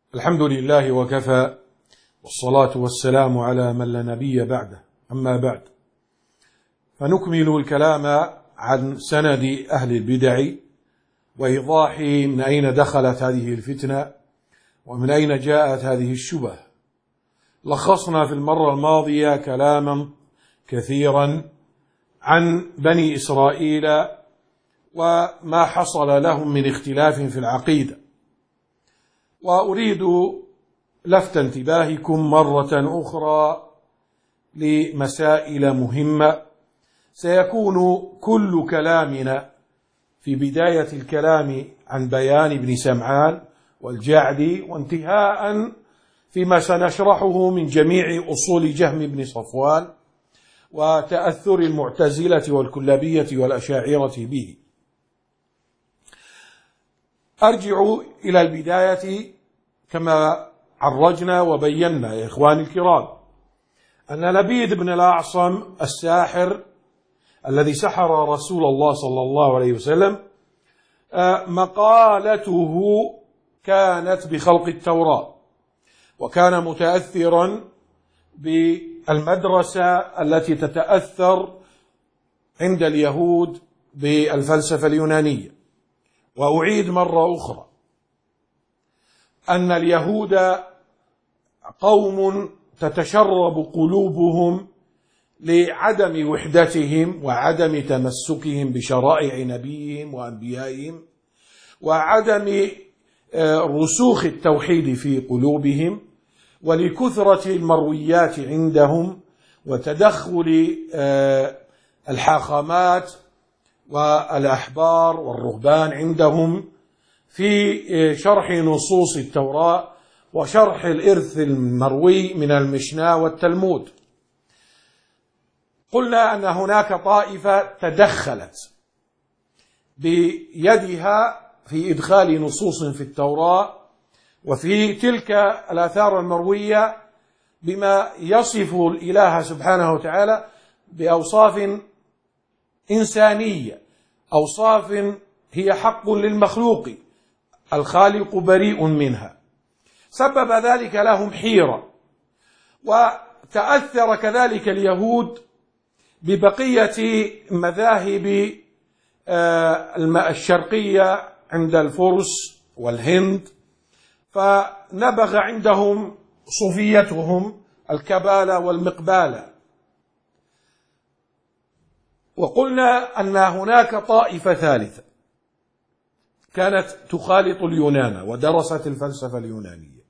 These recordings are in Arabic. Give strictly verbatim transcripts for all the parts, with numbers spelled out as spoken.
الحمد لله وكفى، والصلاة والسلام على من لا نبي بعده. أما بعد، فنكمل الكلام عن سند أهل البدع وإيضاح من أين دخلت هذه الفتنة ومن أين جاءت هذه الشبه. لخصنا في المرة الماضية كلاما كثيرا عن بني إسرائيل وما حصل لهم من اختلاف في العقيدة، وأريد لفت انتباهكم مرة أخرى لمسائل مهمة. سيكون كل كلامنا في بداية الكلام عن بيان ابن سمعان والجعدي، وانتهاء فيما سنشرحه من جميع أصول جهم بن صفوان وتأثر المعتزلة والكلابية والأشاعرة به. أرجع إلى البداية كما عرجنا وبينا يا إخواني الكرام أن لبيد بن الأعصم الساحر الذي سحر رسول الله صلى الله عليه وسلم مقالته كانت بخلق التوراة، وكان متأثرا بالمدرسة التي تتأثر عند اليهود بالفلسفة اليونانية. وأعيد مرة أخرى أن اليهود قوم تتشرب قلوبهم لعدم وحدتهم وعدم تمسكهم بشرائع نبيهم وأنبيائهم وعدم رسوخ التوحيد في قلوبهم، ولكثرة المرويات عندهم وتدخل الحاخامات والأحبار والرهبان عندهم في شرح نصوص التوراة وشرح الإرث المروي من المشنا والتلمود. قلنا أن هناك طائفة تدخلت بيدها في إدخال نصوص في التوراة وفي تلك الآثار المروية بما يصف الإله سبحانه وتعالى بأوصاف إنسانية، أوصاف هي حق للمخلوق، الخالق بريء منها. سبب ذلك لهم حيرة، وتأثر كذلك اليهود ببقية مذاهب الشرقية عند الفرس والهند، فنبغ عندهم صوفيتهم الكبالة والمقبالة. وقلنا أن هناك طائفة ثالثة كانت تخالط اليونان ودرست الفلسفة اليونانية،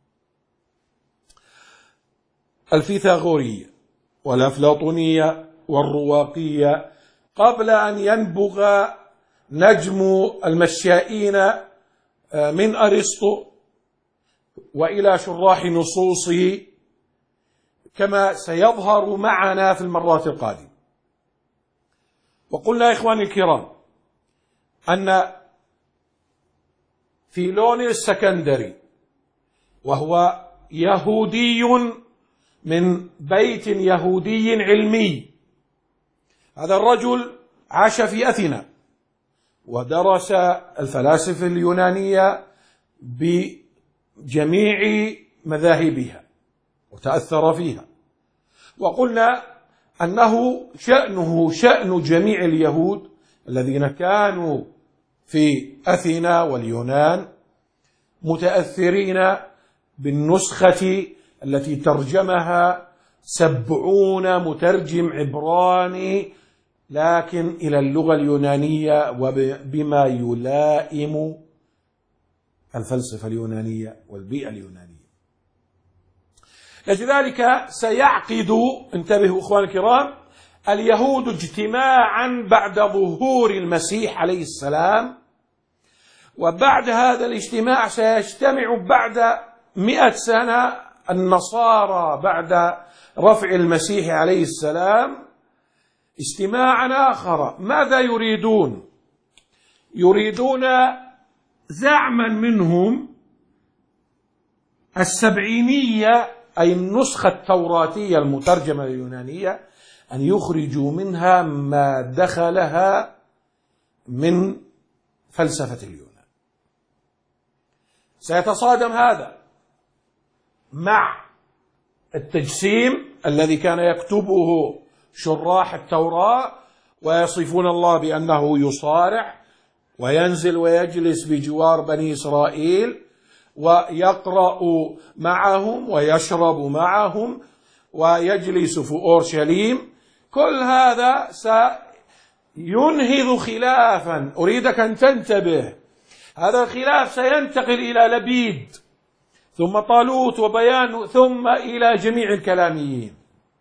الفيثاغورية والأفلاطونية والرواقية، قبل أن ينبغ نجم المشائين من أرسطو وإلى شراح نصوصه كما سيظهر معنا في المرات القادمة. وقلنا يا إخواني الكرام أن فيلون السكندري، وهو يهودي من بيت يهودي علمي، هذا الرجل عاش في أثينا ودرس الفلاسفة اليونانية بجميع مذاهبها وتأثر فيها. وقلنا أنه شأنه شأن جميع اليهود الذين كانوا في أثينا واليونان متأثرين بالنسخة التي ترجمها سبعون مترجم عبراني، لكن إلى اللغة اليونانية وبما يلائم الفلسفة اليونانية والبيئة اليونانية. لذلك سيعقد، انتبهوا أخواني الكرام، اليهود اجتماعا بعد ظهور المسيح عليه السلام، وبعد هذا الاجتماع سيجتمع بعد مئة سنة النصارى بعد رفع المسيح عليه السلام اجتماعا آخر. ماذا يريدون؟ يريدون زعما منهم السبعينية، أي النسخة التوراتية المترجمة اليونانية، أن يخرجوا منها ما دخلها من فلسفة اليونان. سيتصادم هذا مع التجسيم الذي كان يكتبه شراح التوراة، ويصفون الله بأنه يصارع وينزل ويجلس بجوار بني إسرائيل ويقرأ معهم ويشرب معهم ويجلس في أورشليم. كل هذا سينهض خلافا، أريدك أن تنتبه، هذا الخلاف سينتقل إلى لبيد ثم طالوت وبيان ثم إلى جميع الكلاميين،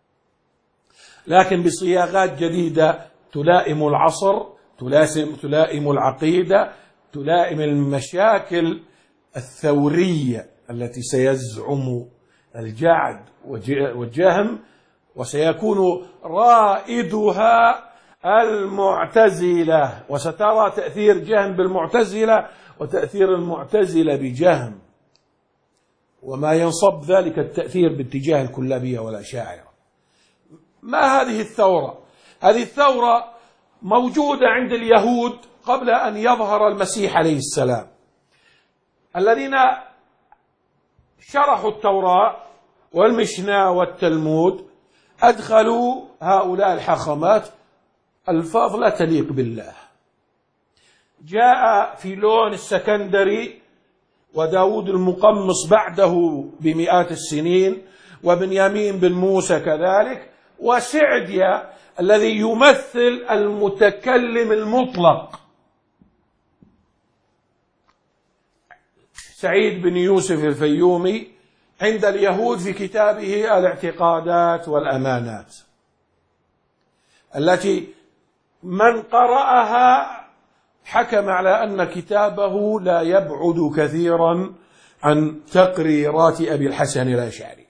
لكن بصياغات جديدة تلائم العصر، تلائم العقيدة، تلائم المشاكل الثورية التي سيزعم الجعد والجهم، وسيكون رائدها المعتزلة، وسترى تأثير جهم بالمعتزلة وتأثير المعتزلة بجهم، وما ينصب ذلك التأثير باتجاه الكلابية والأشاعرة. ما هذه الثورة؟ هذه الثورة موجودة عند اليهود قبل أن يظهر المسيح عليه السلام، الذين شرحوا التوراة والمشنى والتلمود، أدخلوا هؤلاء الحاخامات ألفاظ لا تليق بالله. جاء فيلون السكندري وداود المقمص بعده بمئات السنين، وبنيامين بن موسى كذلك، وسعديا الذي يمثل المتكلم المطلق، سعيد بن يوسف الفيومي عند اليهود في كتابه الاعتقادات والأمانات، التي من قرأها حكم على أن كتابه لا يبعد كثيرا عن تقريرات أبي الحسن الأشعري.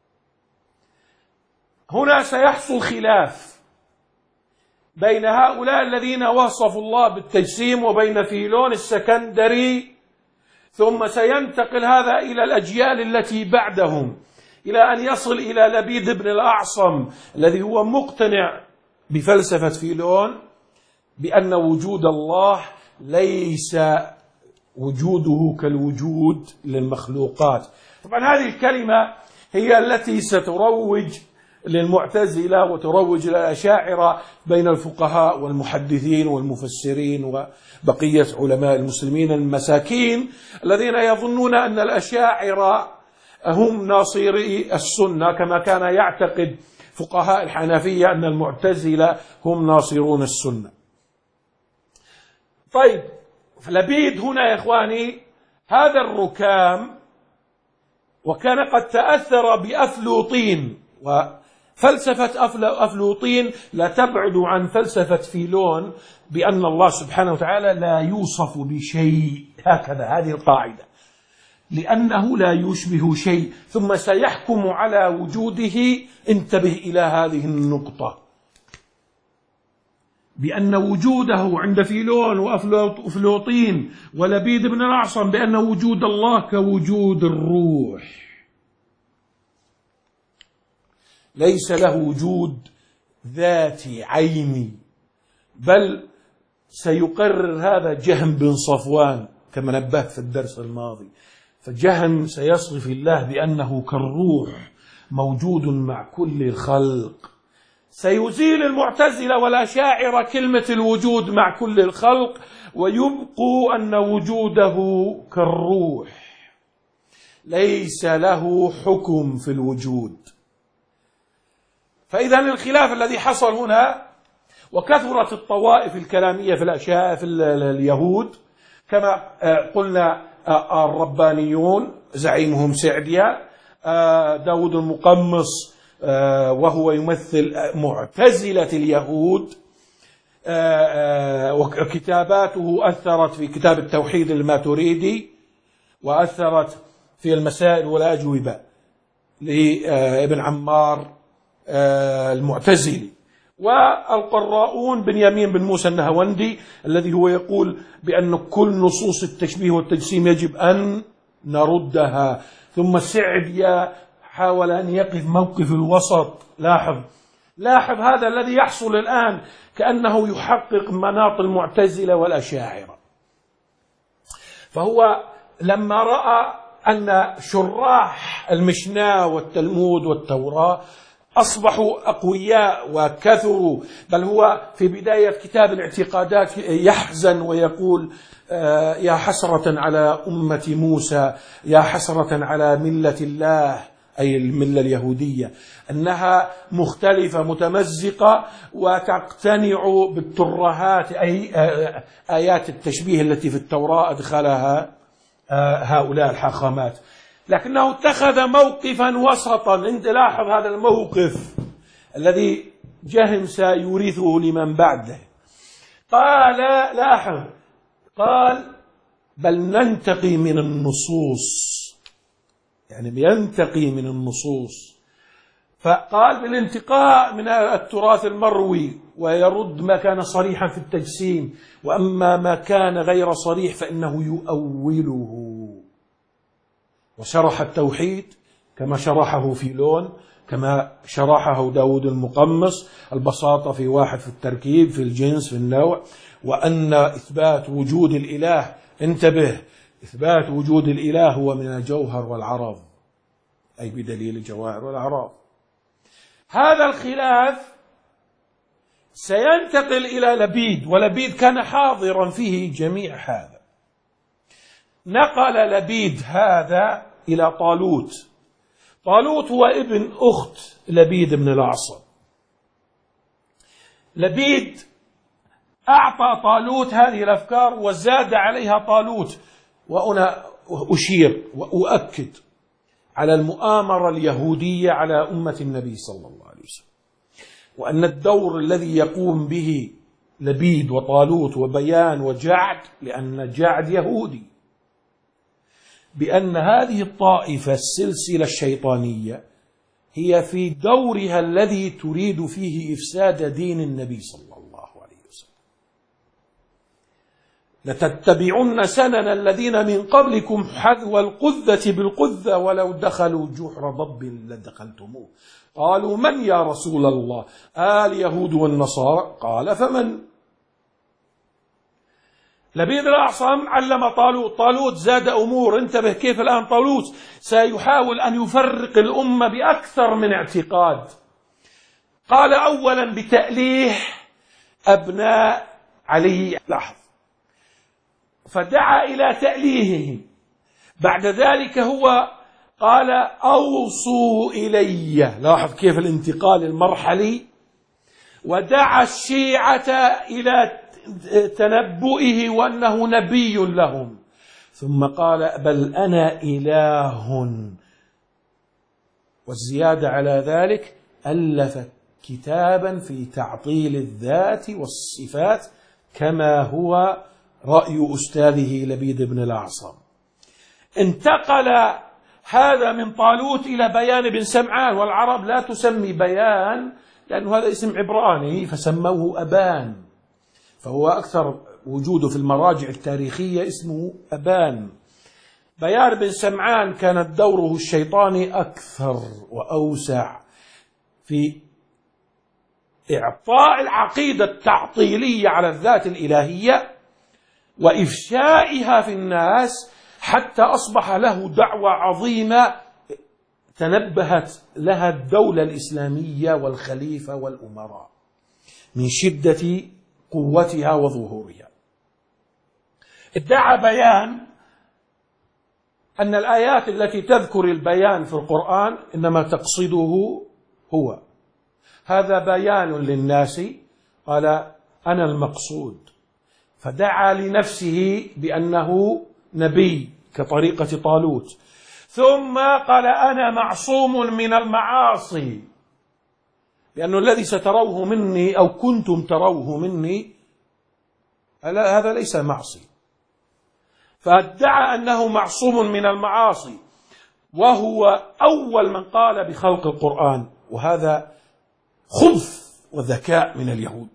هنا سيحصل خلاف بين هؤلاء الذين وصفوا الله بالتجسيم وبين فيلون السكندري، ثم سينتقل هذا إلى الأجيال التي بعدهم، إلى أن يصل إلى لبيد بن الأعصم الذي هو مقتنع بفلسفة فيلون بأن وجود الله ليس وجوده كالوجود للمخلوقات. طبعا هذه الكلمة هي التي ستروج للمعتزلة وتروج للأشاعرة بين الفقهاء والمحدثين والمفسرين وبقية علماء المسلمين المساكين الذين يظنون أن الأشاعرة هم ناصري السنة، كما كان يعتقد فقهاء الحنفية أن المعتزلة هم ناصرون السنة. طيب، لبيد هنا يا إخواني هذا الركام، وكان قد تأثر بأفلوطين، وفلسفة أفلوطين لا تبعد عن فلسفة فيلون بأن الله سبحانه وتعالى لا يوصف بشيء، هكذا هذه القاعدة، لأنه لا يشبه شيء، ثم سيحكم على وجوده. انتبه إلى هذه النقطة، بأن وجوده عند فيلون وأفلوطين ولبيد بن الأعصم بأن وجود الله كوجود الروح، ليس له وجود ذاتي عيني، بل سيقرر هذا جهم بن صفوان كما نبهت في الدرس الماضي. فجهم سيصف الله بأنه كالروح موجود مع كل الخلق. سيزيل المعتزلة والأشاعرة كلمة الوجود مع كل الخلق، ويبقوا أن وجوده كالروح، ليس له حكم في الوجود. فإذا الخلاف الذي حصل هنا، وكثرت الطوائف الكلامية في الأشياء في اليهود، كما قلنا الربانيون زعيمهم سعديا، داود المقمص وهو يمثل معتزلة اليهود، وكتاباته أثرت في كتاب التوحيد الماتريدي، وأثرت في المسائل والأجوبة لابن عمار المعتزلي، والقراؤون بنيامين بن موسى النهوندي الذي هو يقول بأن كل نصوص التشبيه والتجسيم يجب أن نردها. ثم سعديا حاول أن يقف موقف الوسط. لاحظ لاحظ هذا الذي يحصل الآن، كأنه يحقق مناط المعتزلة والأشاعرة. فهو لما رأى أن شراح المشناه والتلمود والتوراة أصبحوا أقوياء وكثروا، بل هو في بداية كتاب الاعتقادات يحزن ويقول يا حسرة على أمة موسى، يا حسرة على ملة الله، أي الملة اليهودية، أنها مختلفة متمزقة وتقتنع بالترهات، أي آيات التشبيه التي في التوراة أدخلها هؤلاء الحاخامات. لكنه اتخذ موقفا وسطا. انت لاحظ هذا الموقف الذي جهم سيورثه لمن بعده. قال لاحظ، قال بل ننتقي من النصوص، يعني ينتقي من النصوص. فقال بالانتقاء من التراث المروي ويرد ما كان صريحا في التجسيم، وأما ما كان غير صريح فإنه يؤوله. وشرح التوحيد كما شرحه فيلون، كما شرحه داود المقمص، البساطة في واحد، في التركيب، في الجنس، في النوع، وأن إثبات وجود الإله، انتبه، إثبات وجود الإله هو من الجوهر والعرض، أي بدليل الجواهر والأعراض. هذا الخلاف سينتقل إلى لبيد، ولبيد كان حاضرا فيه جميع هذا. نقل لبيد هذا إلى طالوت. طالوت هو ابن أخت لبيد بن الأعصم. لبيد أعطى طالوت هذه الأفكار وزاد عليها طالوت. وأنا أشير وأؤكد على المؤامرة اليهودية على أمة النبي صلى الله عليه وسلم، وأن الدور الذي يقوم به لبيد وطالوت وبيان وجعد، لأن جعد يهودي، بأن هذه الطائفة السلسلة الشيطانية هي في دورها الذي تريد فيه إفساد دين النبي صلى الله عليه وسلم. لتتبعن سنن الذين من قبلكم حذو القذة بالقذة ولو دخلوا جحر ضب لدخلتموه. قالوا من يا رسول الله؟ آل يهود والنصارى. قال فمن؟ لبيد الأعصم علم طالوت. طالوت زاد أمور. انتبه كيف الآن طالوت سيحاول أن يفرق الأمة بأكثر من اعتقاد. قال أولا بتأليه أبناء علي، لاحظ، فدعا إلى تأليههم. بعد ذلك هو قال أوصوا إلي، لاحظ كيف الانتقال المرحلي، ودعا الشيعة إلى تنبؤه وأنه نبي لهم، ثم قال بل أنا إله. والزيادة على ذلك ألف كتابا في تعطيل الذات والصفات كما هو رأي أستاذه لبيد بن الأعصم. انتقل هذا من طالوت إلى بيان بن سمعان، والعرب لا تسمي بيان لأنه هذا اسم عبراني فسموه أبان، فهو أكثر وجوده في المراجع التاريخية اسمه أبان. بيان بن سمعان كانت دوره الشيطاني أكثر وأوسع في إعطاء العقيدة التعطيلية على الذات الإلهية وإفشائها في الناس، حتى أصبح له دعوة عظيمة تنبهت لها الدولة الإسلامية والخليفة والأمراء من شدة قوتها وظهورها. ادعى بيان أن الآيات التي تذكر البيان في القرآن إنما تقصده هو. هذا بيان للناس، قال أنا المقصود، فدعا لنفسه بأنه نبي كطريقة طالوت، ثم قال أنا معصوم من المعاصي، لأنه الذي ستروه مني أو كنتم تروه مني هذا ليس معصي، فادعى أنه معصوم من المعاصي، وهو أول من قال بخلق القرآن، وهذا خبث وذكاء من اليهود،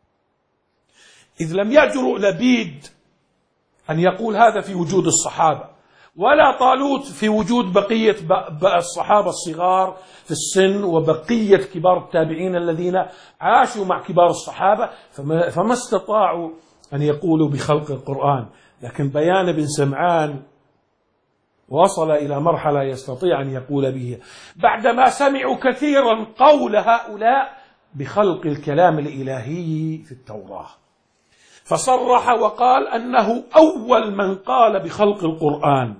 إذ لم يجرؤ لبيد أن يقول هذا في وجود الصحابة، ولا طالوت في وجود بقية الصحابة الصغار في السن وبقية كبار التابعين الذين عاشوا مع كبار الصحابة، فما, فما استطاعوا أن يقولوا بخلق القرآن. لكن بيان بن سمعان وصل إلى مرحلة يستطيع أن يقول به بعدما سمعوا كثيرا قول هؤلاء بخلق الكلام الإلهي في التوراة، فصرح وقال أنه أول من قال بخلق القرآن.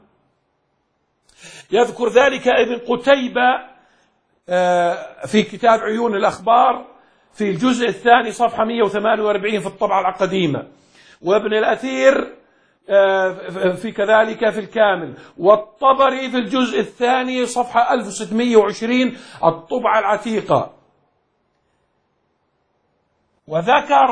يذكر ذلك ابن قتيبة في كتاب عيون الأخبار في الجزء الثاني صفحة مئة وثمانية وأربعين في الطبعة القديمة، وابن الأثير في كذلك في الكامل، والطبري في الجزء الثاني صفحة ألف وستمئة وعشرين الطبعة العتيقة. وذكر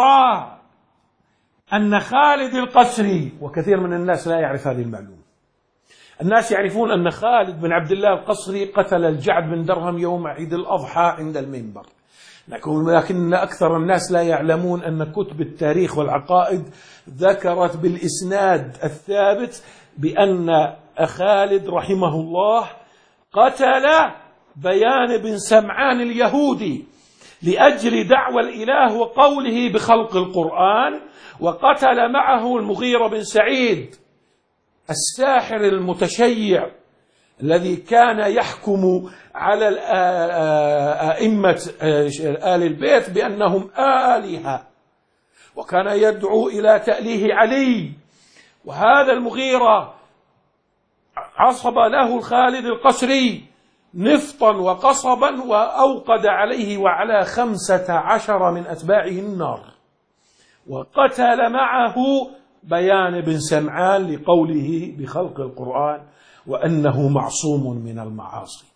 أن خالد القسري، وكثير من الناس لا يعرف هذه المعلومة، الناس يعرفون أن خالد بن عبد الله القسري قتل الجعد بن درهم يوم عيد الأضحى عند المنبر، لكن أكثر الناس لا يعلمون أن كتب التاريخ والعقائد ذكرت بالإسناد الثابت بأن خالد رحمه الله قتل بيان بن سمعان اليهودي لأجل دعوى الإله وقوله بخلق القرآن، وقتل معه المغيرة بن سعيد الساحر المتشيع الذي كان يحكم على أئمة آل البيت بأنهم آلهة، وكان يدعو إلى تأليه علي. وهذا المغيرة عصب له خالد القسري نفطا وقصبا وأوقد عليه وعلى خمسة عشر من أتباعه النار، وقتل معه بيان بن سمعان لقوله بخلق القرآن وأنه معصوم من المعاصي.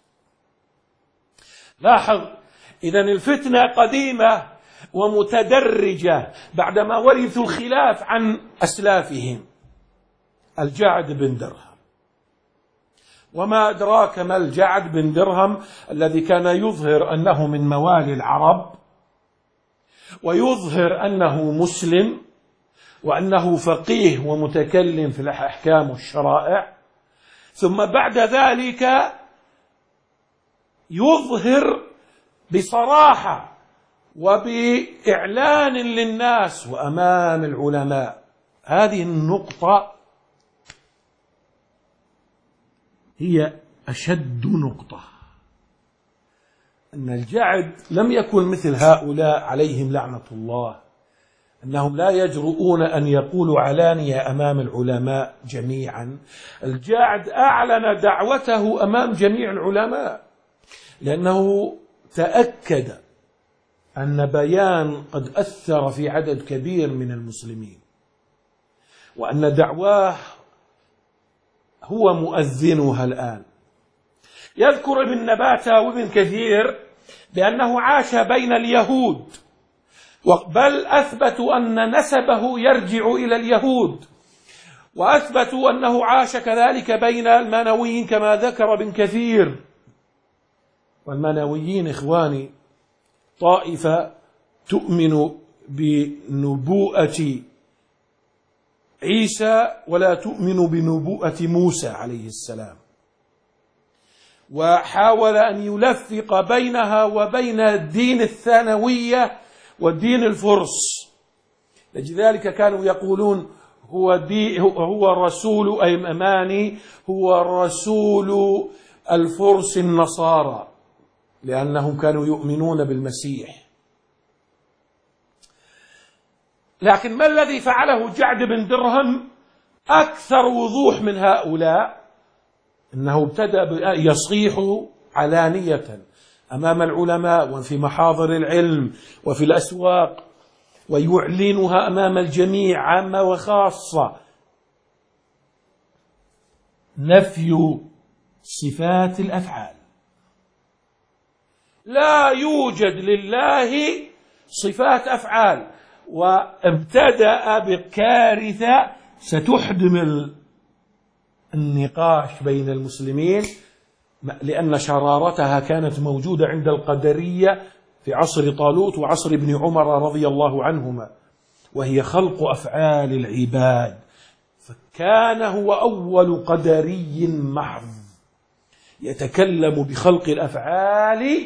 لاحظ إذن الفتنة قديمة ومتدرجة بعدما ورثوا الخلاف عن أسلافهم. الجعد بن درهم، وما أدراك ما الجعد بن درهم الذي كان يظهر أنه من موالي العرب، ويظهر أنه مسلم، وأنه فقيه ومتكلم في الأحكام والشرائع، ثم بعد ذلك يظهر بصراحة وبإعلان للناس وأمام العلماء. هذه النقطة هي أشد نقطة، أن الجعد لم يكن مثل هؤلاء عليهم لعنة الله، أنهم لا يجرؤون أن يقولوا علانية أمام العلماء جميعا. الجعد أعلن دعوته أمام جميع العلماء، لأنه تأكد أن بيان قد أثر في عدد كبير من المسلمين، وأن دعواه هو مؤذنها الآن. يذكر ابن نباتة وابن كثير بأنه عاش بين اليهود، بل أثبتوا أن نسبه يرجع إلى اليهود، وأثبتوا أنه عاش كذلك بين المانويين كما ذكر ابن كثير. والمانويين إخواني طائفة تؤمن بنبوءة عيسى ولا تؤمن بنبوءة موسى عليه السلام، وحاول أن يلفق بينها وبين الدين الثانوية والدين الفرس. لذلك كانوا يقولون هو, دي هو رسول أي أماني هو رسول الفرس النصارى، لأنهم كانوا يؤمنون بالمسيح. لكن ما الذي فعله جعد بن درهم أكثر وضوح من هؤلاء؟ إنه ابتدأ يصيح علانية أمام العلماء وفي محاضر العلم وفي الأسواق، ويعلنها أمام الجميع عامة وخاصة، نفي صفات الأفعال. لا يوجد لله صفات أفعال. وابتدأ بكارثة ستحدم النقاش بين المسلمين، لأن شرارتها كانت موجودة عند القدرية في عصر طالوت وعصر ابن عمر رضي الله عنهما، وهي خلق أفعال العباد. فكان هو أول قدري محض يتكلم بخلق الأفعال،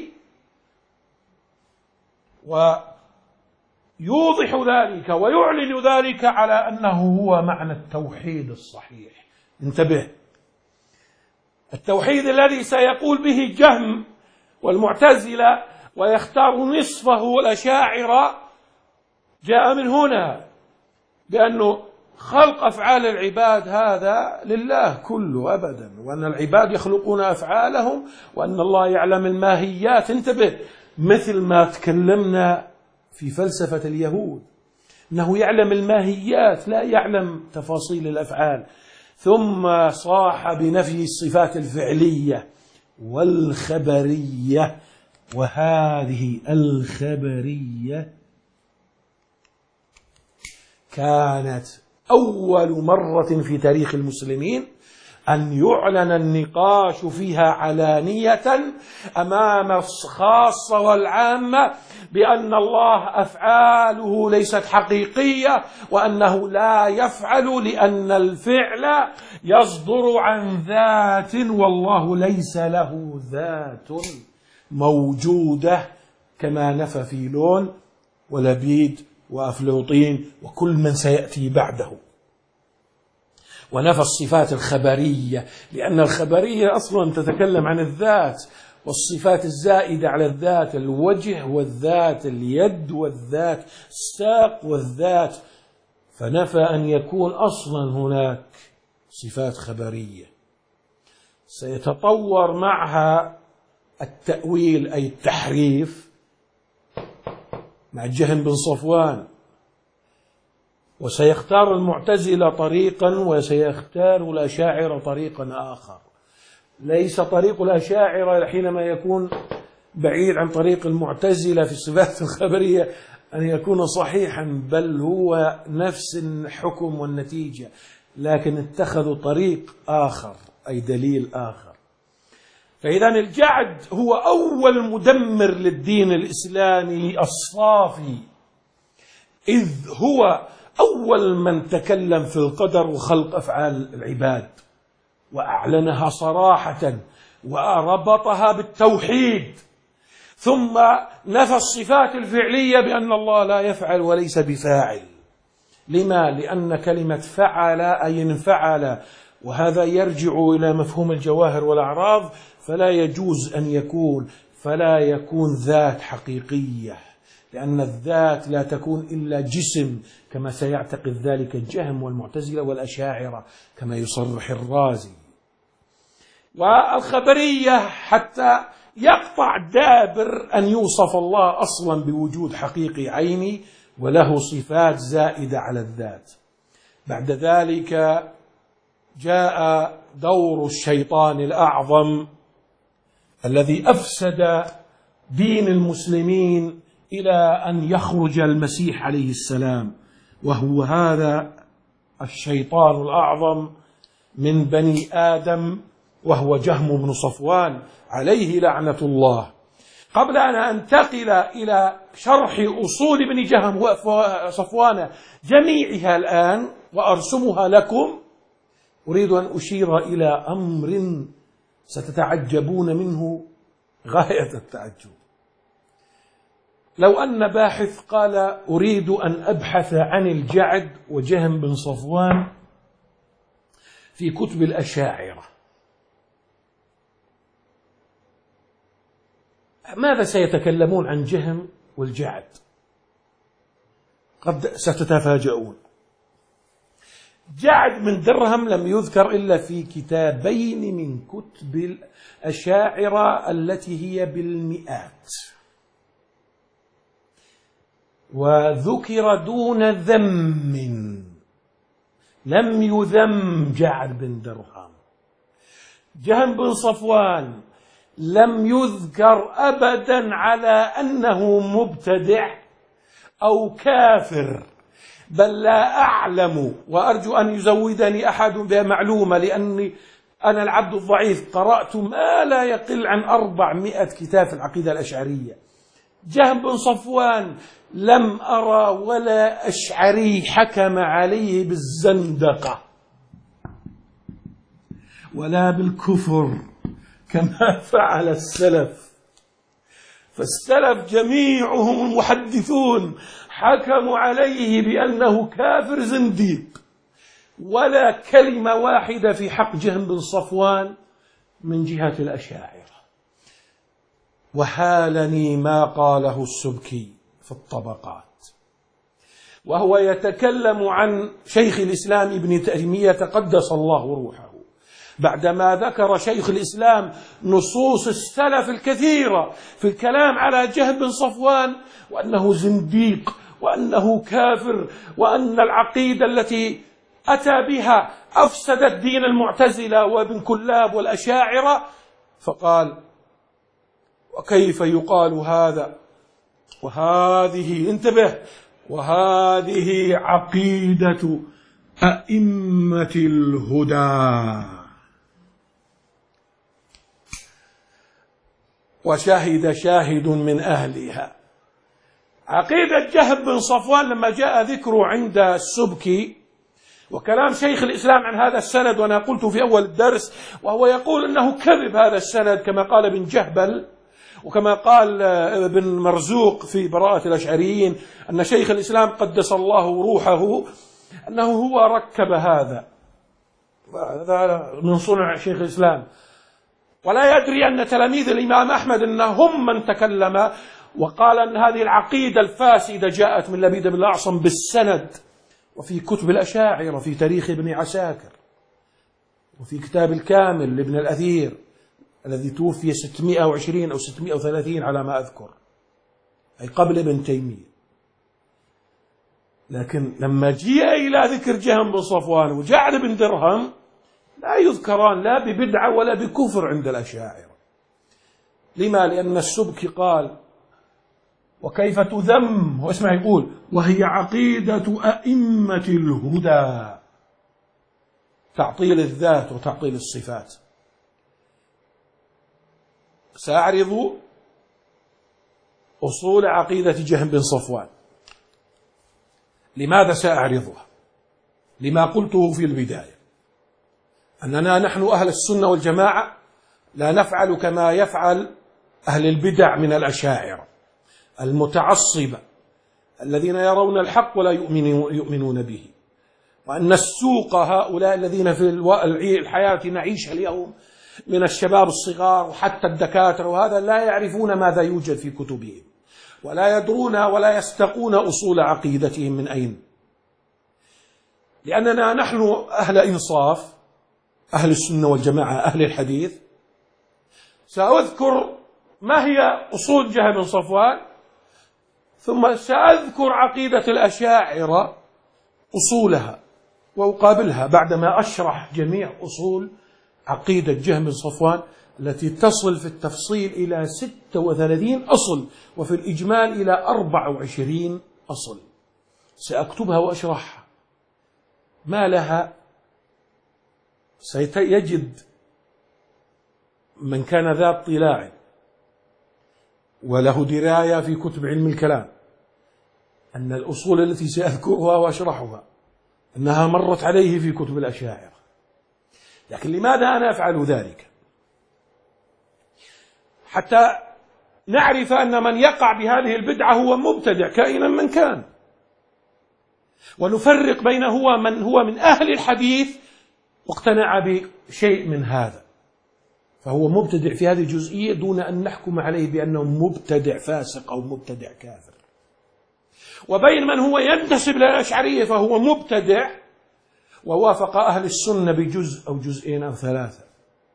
ويوضح ذلك ويعلن ذلك على أنه هو معنى التوحيد الصحيح. انتبه، التوحيد الذي سيقول به جهم والمعتزلة ويختار نصفه الأشاعرة جاء من هنا، بأنه خلق أفعال العباد هذا لله كله أبدا، وأن العباد يخلقون أفعالهم، وأن الله يعلم الماهيات. انتبه، مثل ما تكلمنا في فلسفة اليهود أنه يعلم الماهيات لا يعلم تفاصيل الأفعال. ثم صاح بنفي الصفات الفعلية والخبرية، وهذه الخبرية كانت أول مرة في تاريخ المسلمين أن يعلن النقاش فيها علانية أمام الخاصة والعامة بأن الله أفعاله ليست حقيقية، وأنه لا يفعل لأن الفعل يصدر عن ذات، والله ليس له ذات موجودة، كما نفى فيلون ولبيد وأفلوطين وكل من سيأتي بعده. ونفى الصفات الخبرية، لأن الخبرية أصلا تتكلم عن الذات، والصفات الزائدة على الذات الوجه والذات اليد والذات الساق والذات، فنفى أن يكون أصلا هناك صفات خبرية. سيتطور معها التأويل أي التحريف مع جهم بن صفوان، وسيختار المعتزلة طريقا وسيختار الأشاعرة طريقا آخر. ليس طريق الأشاعرة حينما يكون بعيد عن طريق المعتزلة في الصفات الخبرية أن يكون صحيحا، بل هو نفس الحكم والنتيجة، لكن اتخذوا طريق آخر أي دليل آخر. فإذا الجعد هو أول مدمر للدين الإسلامي الصافي، إذ هو أول من تكلم في القدر وخلق أفعال العباد وأعلنها صراحة وربطها بالتوحيد، ثم نفى الصفات الفعلية بأن الله لا يفعل وليس بفاعل. لما؟ لأن كلمة فعل أي انفعل، وهذا يرجع إلى مفهوم الجواهر والأعراض، فلا يجوز أن يكون فلا يكون ذات حقيقية، لأن الذات لا تكون إلا جسم، كما سيعتقد ذلك الجهم والمعتزلة والأشاعرة كما يصرح الرازي. والخبرية حتى يقطع دابر أن يوصف الله أصلا بوجود حقيقي عيني وله صفات زائدة على الذات. بعد ذلك جاء دور الشيطان الأعظم الذي أفسد دين المسلمين إلى أن يخرج المسيح عليه السلام، وهو هذا الشيطان الأعظم من بني آدم، وهو جهم بن صفوان عليه لعنة الله. قبل أن أنتقل إلى شرح أصول ابن جهم وصفوان جميعها الآن وأرسمها لكم، أريد أن أشير إلى أمر ستتعجبون منه غاية التعجب. لو أن باحث قال أريد أن أبحث عن الجعد وجهم بن صفوان في كتب الأشاعرة، ماذا سيتكلمون عن جهم والجعد؟ قد ستتفاجؤون. جعد من درهم لم يذكر إلا في كتابين من كتب الأشاعرة التي هي بالمئات، وذكر دون ذم، لم يذم جعد بن درهم. جهم بن صفوان لم يذكر أبدا على أنه مبتدع أو كافر، بل لا أعلم، وأرجو أن يزودني أحد بمعلومة لأني أنا العبد الضعيف قرأت ما لا يقل عن أربعمائة كتاب في العقيدة الأشعرية. جهم بن صفوان لم أرى ولا أشعري حكم عليه بالزندقة ولا بالكفر كما فعل السلف، فالسلف جميعهم المحدثون حكموا عليه بأنه كافر زنديق، ولا كلمة واحدة في حق جهم بن صفوان من جهة الأشاعرة. وحالني ما قاله السبكي في الطبقات، وهو يتكلم عن شيخ الإسلام ابن تيمية قدس الله روحه، بعدما ذكر شيخ الإسلام نصوص السلف الكثيرة في الكلام على جهم بن صفوان، وأنه زنديق وأنه كافر، وأن العقيدة التي أتى بها أفسدت دين المعتزلة وابن كلاب والأشاعرة، فقال: وكيف يقال هذا وهذه، انتبه، وهذه عقيدة أئمة الهدى. وشهد شاهد من أهلها. عقيدة جهم بن صفوان لما جاء ذكره عند السبكي وكلام شيخ الإسلام عن هذا السند، وأنا قلت في أول الدرس، وهو يقول أنه كذب هذا السند كما قال ابن جهبل، وكما قال ابن مرزوق في براءة الأشعريين أن شيخ الإسلام قدس الله روحه أنه هو ركب هذا، هذا من صنع شيخ الإسلام، ولا يدري أن تلاميذ الإمام أحمد أنهم من تكلم وقال أن هذه العقيدة الفاسدة جاءت من لبيد بن الأعصم بالسند، وفي كتب الأشاعرة، في تاريخ ابن عساكر، وفي كتاب الكامل لابن الأثير الذي توفي ستمائة وعشرين أو ستمائة وثلاثين على ما أذكر، أي قبل ابن تيمية. لكن لما جيء إلى ذكر جهم بن صفوان وجعل بن درهم لا يذكران لا ببدعة ولا بكفر عند الأشاعرة. لما؟ لأن السبكي قال: وكيف تذم، واسمع يقول: وهي عقيدة أئمة الهدى، تعطيل الذات وتعطيل الصفات. سأعرض أصول عقيدة جهم بن صفوان. لماذا سأعرضها؟ لما قلته في البداية، أننا نحن أهل السنة والجماعة لا نفعل كما يفعل أهل البدع من الأشاعرة المتعصبة الذين يرون الحق ولا يؤمنون به، وأن السوق هؤلاء الذين في الحياة نعيشها اليوم من الشباب الصغار وحتى الدكاترة وهذا لا يعرفون ماذا يوجد في كتبهم، ولا يدرون ولا يستقون أصول عقيدتهم من أين. لأننا نحن أهل إنصاف، أهل السنة والجماعة، أهل الحديث. سأذكر ما هي أصول جهم بن صفوان، ثم سأذكر عقيدة الأشاعرة أصولها وأقابلها بعدما أشرح جميع أصول عقيدة جهم بن صفوان التي تصل في التفصيل إلى ستة وثلاثين أصل، وفي الإجمال إلى أربعة وعشرين أصل. سأكتبها وأشرحها، ما لها سيجد من كان ذا اطلاع وله دراية في كتب علم الكلام أن الأصول التي سأذكرها وأشرحها أنها مرت عليه في كتب الأشاعرة. لكن لماذا أنا أفعل ذلك؟ حتى نعرف أن من يقع بهذه البدعة هو مبتدع كائنا من كان، ونفرق بين هو من هو من أهل الحديث واقتنع بشيء من هذا فهو مبتدع في هذه الجزئية، دون أن نحكم عليه بأنه مبتدع فاسق أو مبتدع كافر، وبين من هو ينتسب للأشعرية فهو مبتدع ووافق أهل السنة بجزء أو جزئين أو ثلاثة.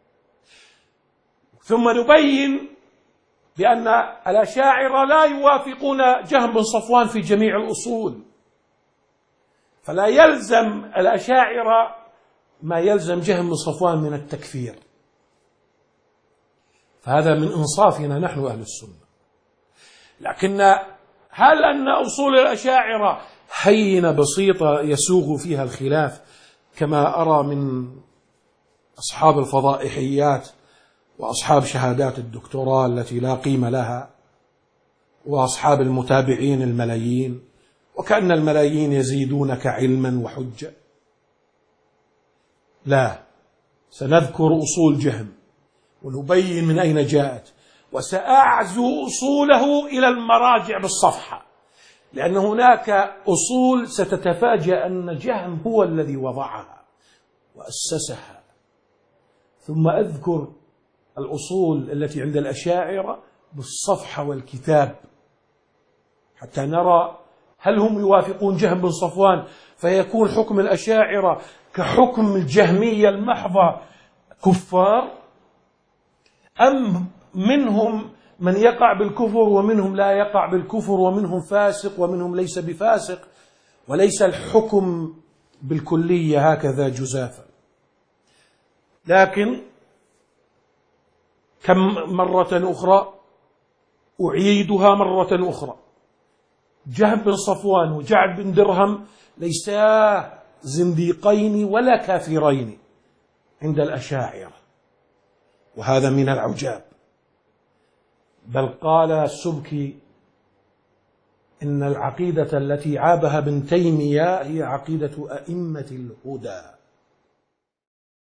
ثم نبين بأن الأشاعرة لا يوافقون جهم بن صفوان في جميع الأصول، فلا يلزم الأشاعرة ما يلزم جهم بن صفوان من التكفير، فهذا من إنصافنا نحن أهل السنة. لكن هل أن أصول الأشاعرة هينة بسيطة يسوغ فيها الخلاف كما أرى من أصحاب الفضائحيات وأصحاب شهادات الدكتوراه التي لا قيمة لها وأصحاب المتابعين الملايين، وكأن الملايين يزيدونك علما وحجة؟ لا، سنذكر أصول جهم ونبين من أين جاءت، وسأعزو أصوله إلى المراجع بالصفحة، لأن هناك أصول ستتفاجأ أن جهم هو الذي وضعها وأسسها. ثم أذكر الأصول التي عند الأشاعرة بالصفحة والكتاب حتى نرى هل هم يوافقون جهم بن صفوان فيكون حكم الأشاعرة كحكم الجهمية المحضة كفار، أم منهم من يقع بالكفر ومنهم لا يقع بالكفر ومنهم فاسق ومنهم ليس بفاسق، وليس الحكم بالكلية هكذا جزافا. لكن كم مرة أخرى أعيدها مرة أخرى، جهم بن صفوان وجعد بن درهم ليسا زنديقين ولا كافرين عند الأشاعرة، وهذا من العجاب. بل قال السبكي إن العقيدة التي عابها ابن تيمية هي عقيدة أئمة الهدى،